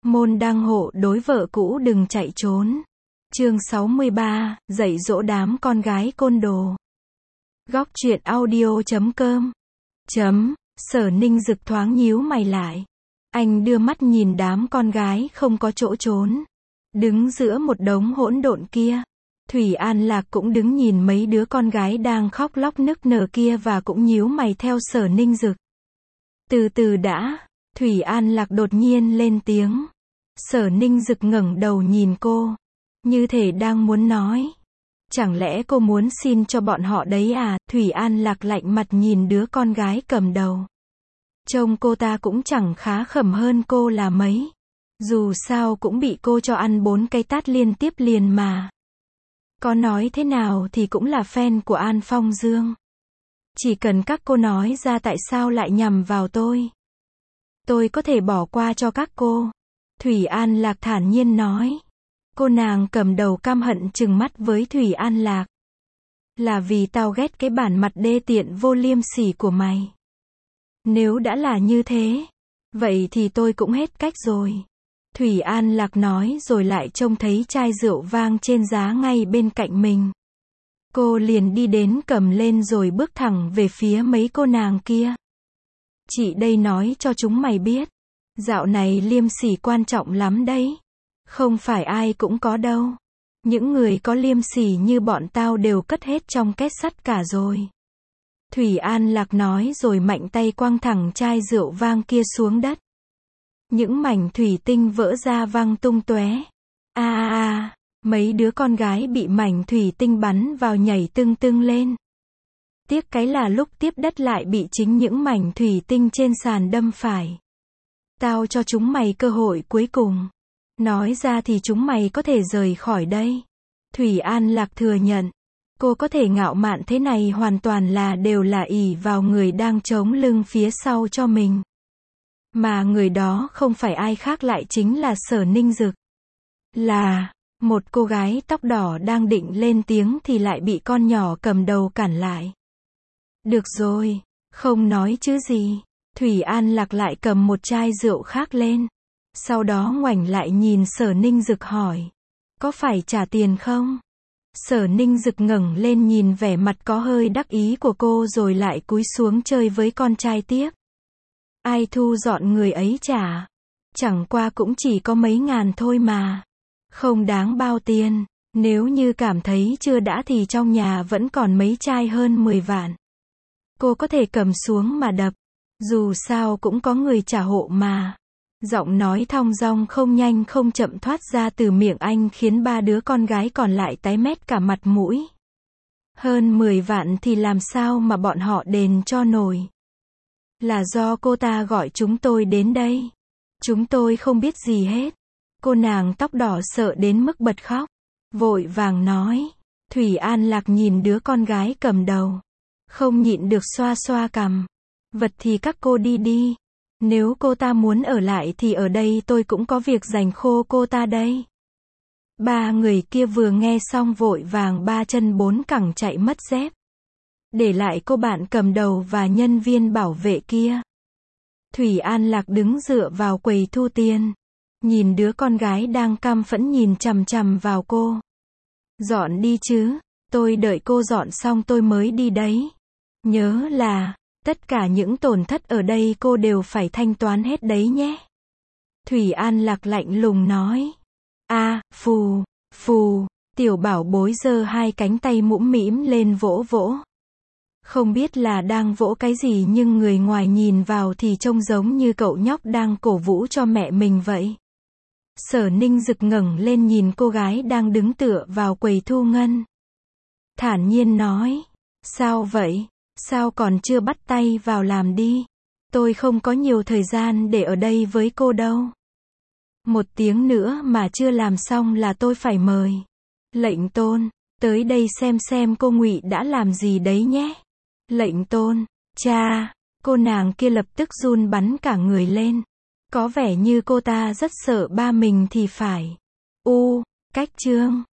Môn đăng hộ đối vợ cũ đừng chạy trốn. Chương 63, dạy dỗ đám con gái côn đồ. Góc truyện audio.com. Sở Ninh Dực thoáng nhíu mày lại. Anh đưa mắt nhìn đám con gái không có chỗ trốn. Đứng giữa một đống hỗn độn kia. Thủy An Lạc cũng đứng nhìn mấy đứa con gái đang khóc lóc nức nở kia và cũng nhíu mày theo Sở Ninh Dực. Từ từ đã, Thủy An Lạc đột nhiên lên tiếng. Sở Ninh Dực ngẩng đầu nhìn cô, như thể đang muốn nói. Chẳng lẽ cô muốn xin cho bọn họ đấy à? Thủy An Lạc lạnh mặt nhìn đứa con gái cầm đầu. Trông cô ta cũng chẳng khá khẩm hơn cô là mấy. Dù sao cũng bị cô cho ăn 4 cái tát liên tiếp liền mà. Có nói thế nào thì cũng là fan của An Phong Dương. Chỉ cần các cô nói ra tại sao lại nhằm vào tôi có thể bỏ qua cho các cô. Thủy An Lạc thản nhiên nói. Cô nàng cầm đầu căm hận trừng mắt với Thủy An Lạc. Là vì tao ghét cái bản mặt đê tiện vô liêm sỉ của mày. Nếu đã là như thế, vậy thì tôi cũng hết cách rồi. Thủy An Lạc nói rồi lại trông thấy chai rượu vang trên giá ngay bên cạnh mình. Cô liền đi đến cầm lên rồi bước thẳng về phía mấy cô nàng kia. Chị đây nói cho chúng mày biết. Dạo này liêm sỉ quan trọng lắm đấy. Không phải ai cũng có đâu. Những người có liêm sỉ như bọn tao đều cất hết trong két sắt cả rồi. Thủy An Lạc nói rồi mạnh tay quăng thẳng chai rượu vang kia xuống đất. Những mảnh thủy tinh vỡ ra văng tung tóe. Mấy đứa con gái bị mảnh thủy tinh bắn vào nhảy tưng tưng lên. Tiếc cái là lúc tiếp đất lại bị chính những mảnh thủy tinh trên sàn đâm phải. Tao cho chúng mày cơ hội cuối cùng. Nói ra thì chúng mày có thể rời khỏi đây. Thủy An Lạc thừa nhận. Cô có thể ngạo mạn thế này hoàn toàn đều là ỷ vào người đang chống lưng phía sau cho mình. Mà người đó không phải ai khác lại chính là Sở Ninh Dực. Một cô gái tóc đỏ đang định lên tiếng thì lại bị con nhỏ cầm đầu cản lại. Được rồi, không nói chứ gì. Thủy An Lạc lại cầm một chai rượu khác lên. Sau đó ngoảnh lại nhìn Sở Ninh Dực hỏi. Có phải trả tiền không? Sở Ninh Dực ngẩng lên nhìn vẻ mặt có hơi đắc ý của cô rồi lại cúi xuống chơi với con trai tiếp. Ai thu dọn người ấy trả. Chẳng qua cũng chỉ có mấy ngàn thôi mà. Không đáng bao tiền. Nếu như cảm thấy chưa đã thì trong nhà vẫn còn mấy chai hơn 10 vạn. Cô có thể cầm xuống mà đập. Dù sao cũng có người trả hộ mà. Giọng nói thong dong không nhanh không chậm thoát ra từ miệng anh khiến 3 đứa con gái còn lại tái mét cả mặt mũi. Hơn 10 vạn thì làm sao mà bọn họ đền cho nổi. Là do cô ta gọi chúng tôi đến đây. Chúng tôi không biết gì hết. Cô nàng tóc đỏ sợ đến mức bật khóc. Vội vàng nói. Thủy An Lạc nhìn đứa con gái cầm đầu. Không nhịn được xoa xoa cằm. Vật thì các cô đi đi. Nếu cô ta muốn ở lại thì ở đây tôi cũng có việc giành khô cô ta đây. 3 người kia vừa nghe xong vội vàng 3 chân 4 cẳng chạy mất dép. Để lại cô bạn cầm đầu và nhân viên bảo vệ kia. Thủy An Lạc đứng dựa vào quầy thu tiền. Nhìn đứa con gái đang căm phẫn nhìn chằm chằm vào cô. Dọn đi chứ. Tôi đợi cô dọn xong tôi mới đi đấy. Nhớ là tất cả những tổn thất ở đây cô đều phải thanh toán hết đấy nhé. Thủy An Lạc lạnh lùng nói. Phù, tiểu bảo bối giơ 2 cánh tay mũm mĩm lên vỗ vỗ. Không biết là đang vỗ cái gì nhưng người ngoài nhìn vào thì trông giống như cậu nhóc đang cổ vũ cho mẹ mình vậy. Sở Ninh Dực ngẩng lên nhìn cô gái đang đứng tựa vào quầy thu ngân. Thản nhiên nói. Sao vậy? Sao còn chưa bắt tay vào làm đi? Tôi không có nhiều thời gian để ở đây với cô đâu. 1 tiếng nữa mà chưa làm xong là tôi phải mời. Lệnh tôn, tới đây xem cô Ngụy đã làm gì đấy nhé. Lệnh tôn, cha, cô nàng kia lập tức run bắn cả người lên. Có vẻ như cô ta rất sợ ba mình thì phải. Cách chương